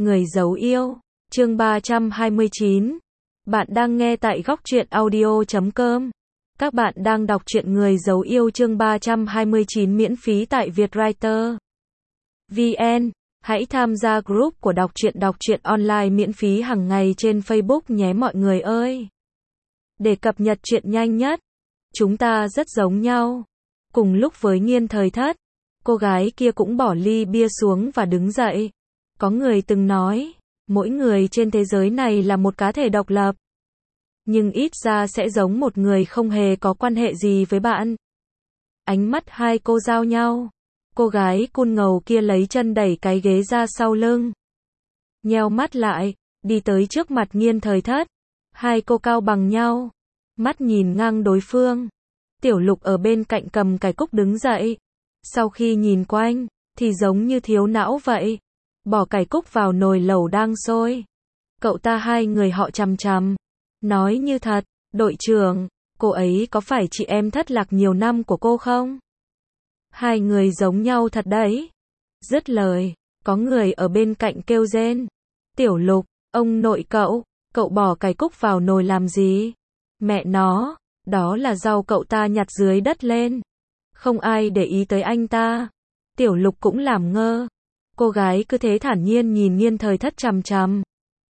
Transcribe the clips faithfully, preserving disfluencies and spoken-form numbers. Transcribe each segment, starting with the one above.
Người giấu yêu, chương ba trăm hai mươi chín. Bạn đang nghe tại góc truyện audio chấm com. Các bạn đang đọc truyện Người giấu yêu chương ba trăm hai mươi chín miễn phí tại Vietwriter vê en. Hãy tham gia group của đọc truyện đọc truyện online miễn phí hàng ngày trên Facebook nhé mọi người ơi. Để cập nhật truyện nhanh nhất, chúng ta rất giống nhau. Cùng lúc với Nghiên Thời Thất, cô gái kia cũng bỏ ly bia xuống và đứng dậy. Có người từng nói, mỗi người trên thế giới này là một cá thể độc lập. Nhưng ít ra sẽ giống một người không hề có quan hệ gì với bạn. Ánh mắt hai cô giao nhau. Cô gái cun ngầu kia lấy chân đẩy cái ghế ra sau lưng. Nheo mắt lại, đi tới trước mặt Nghiên Thời Thất. Hai cô cao bằng nhau. Mắt nhìn ngang đối phương. Tiểu Lục ở bên cạnh cầm cải cúc đứng dậy. Sau khi nhìn quanh, thì giống như thiếu não vậy. Bỏ cải cúc vào nồi lẩu đang sôi. Cậu ta hai người họ chằm chằm. Nói như thật, đội trưởng, cô ấy có phải chị em thất lạc nhiều năm của cô không? Hai người giống nhau thật đấy. Dứt lời, có người ở bên cạnh kêu rên. Tiểu Lục, ông nội cậu, cậu bỏ cải cúc vào nồi làm gì? Mẹ nó, đó là rau cậu ta nhặt dưới đất lên. Không ai để ý tới anh ta. Tiểu Lục cũng làm ngơ. Cô gái cứ thế thản nhiên nhìn Nghiên Thời Thất chằm chằm.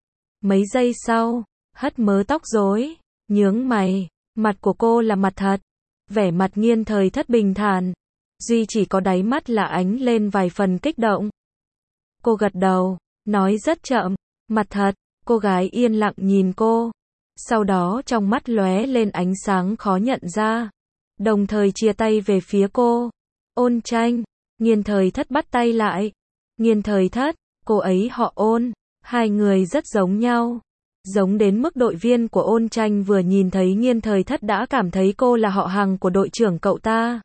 Mấy giây sau, hất mớ tóc rối, nhướng mày, mặt của cô là mặt thật. Vẻ mặt Nghiên Thời Thất bình thản, duy chỉ có đáy mắt là ánh lên vài phần kích động. Cô gật đầu, nói rất chậm, mặt thật. Cô gái yên lặng nhìn cô. Sau đó trong mắt lóe lên ánh sáng khó nhận ra. Đồng thời chia tay về phía cô. Ôn Tranh, Nghiên Thời Thất bắt tay lại. Nghiên Thời Thất, cô ấy họ Ôn, hai người rất giống nhau. Giống đến mức đội viên của Ôn Tranh vừa nhìn thấy Nghiên Thời Thất đã cảm thấy cô là họ hàng của đội trưởng cậu ta.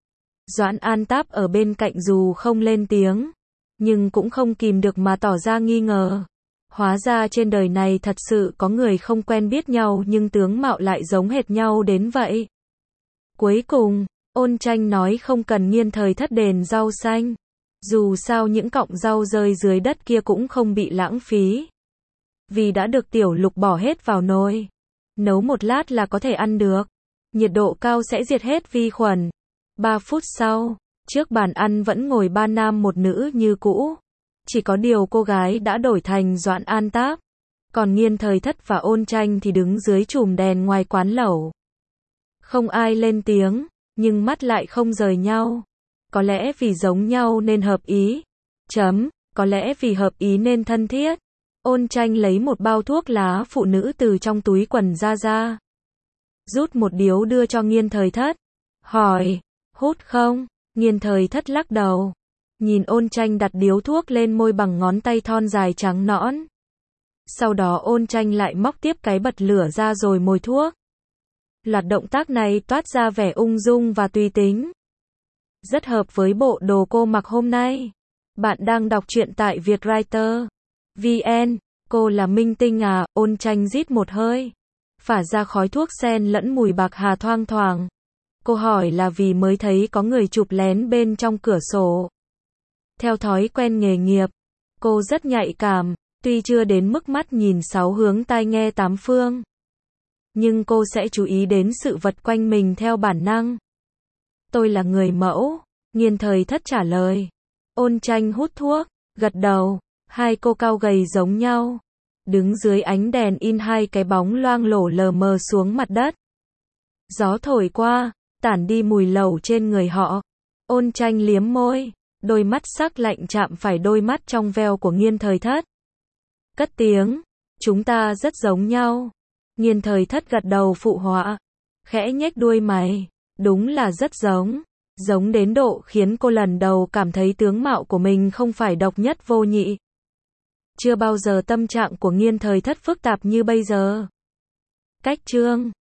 Doãn An Táp ở bên cạnh dù không lên tiếng, nhưng cũng không kìm được mà tỏ ra nghi ngờ. Hóa ra trên đời này thật sự có người không quen biết nhau nhưng tướng mạo lại giống hệt nhau đến vậy. Cuối cùng, Ôn Tranh nói không cần Nghiên Thời Thất đền rau xanh. Dù sao những cọng rau rơi dưới đất kia cũng không bị lãng phí. Vì đã được Tiểu Lục bỏ hết vào nồi. Nấu một lát là có thể ăn được. Nhiệt độ cao sẽ diệt hết vi khuẩn. Ba phút sau, trước bàn ăn vẫn ngồi ba nam một nữ như cũ. Chỉ có điều cô gái đã đổi thành Doãn An Táp. Còn Nghiên Thời Thất và Ôn Tranh thì đứng dưới chùm đèn ngoài quán lẩu. Không ai lên tiếng, nhưng mắt lại không rời nhau. Có lẽ vì giống nhau nên hợp ý. Chấm, có lẽ vì hợp ý nên thân thiết. Ôn Tranh lấy một bao thuốc lá phụ nữ từ trong túi quần ra ra. Rút một điếu đưa cho Nghiên Thời Thất. Hỏi, hút không? Nghiên Thời Thất lắc đầu. Nhìn Ôn Tranh đặt điếu thuốc lên môi bằng ngón tay thon dài trắng nõn. Sau đó Ôn Tranh lại móc tiếp cái bật lửa ra rồi mồi thuốc. Loạt động tác này toát ra vẻ ung dung và tùy tính. Rất hợp với bộ đồ cô mặc hôm nay. Bạn đang đọc truyện tại Vietwriter vê en. Cô là minh tinh à? Ôn Tranh rít một hơi. Phả ra khói thuốc sen lẫn mùi bạc hà thoang thoảng. Cô hỏi là vì mới thấy có người chụp lén bên trong cửa sổ. Theo thói quen nghề nghiệp, cô rất nhạy cảm, tuy chưa đến mức mắt nhìn sáu hướng tai nghe tám phương. Nhưng cô sẽ chú ý đến sự vật quanh mình theo bản năng. Tôi là người mẫu, Nghiên Thời Thất trả lời. Ôn Tranh hút thuốc, gật đầu, hai cô cao gầy giống nhau. Đứng dưới ánh đèn in hai cái bóng loang lổ lờ mờ xuống mặt đất. Gió thổi qua, tản đi mùi lẩu trên người họ. Ôn Tranh liếm môi, đôi mắt sắc lạnh chạm phải đôi mắt trong veo của Nghiên Thời Thất. Cất tiếng, chúng ta rất giống nhau. Nghiên Thời Thất gật đầu phụ họa, khẽ nhếch đuôi mày, đúng là rất giống. Giống đến độ khiến cô lần đầu cảm thấy tướng mạo của mình không phải độc nhất vô nhị. Chưa bao giờ tâm trạng của Nghiên Thời Thất phức tạp như bây giờ. Cách chương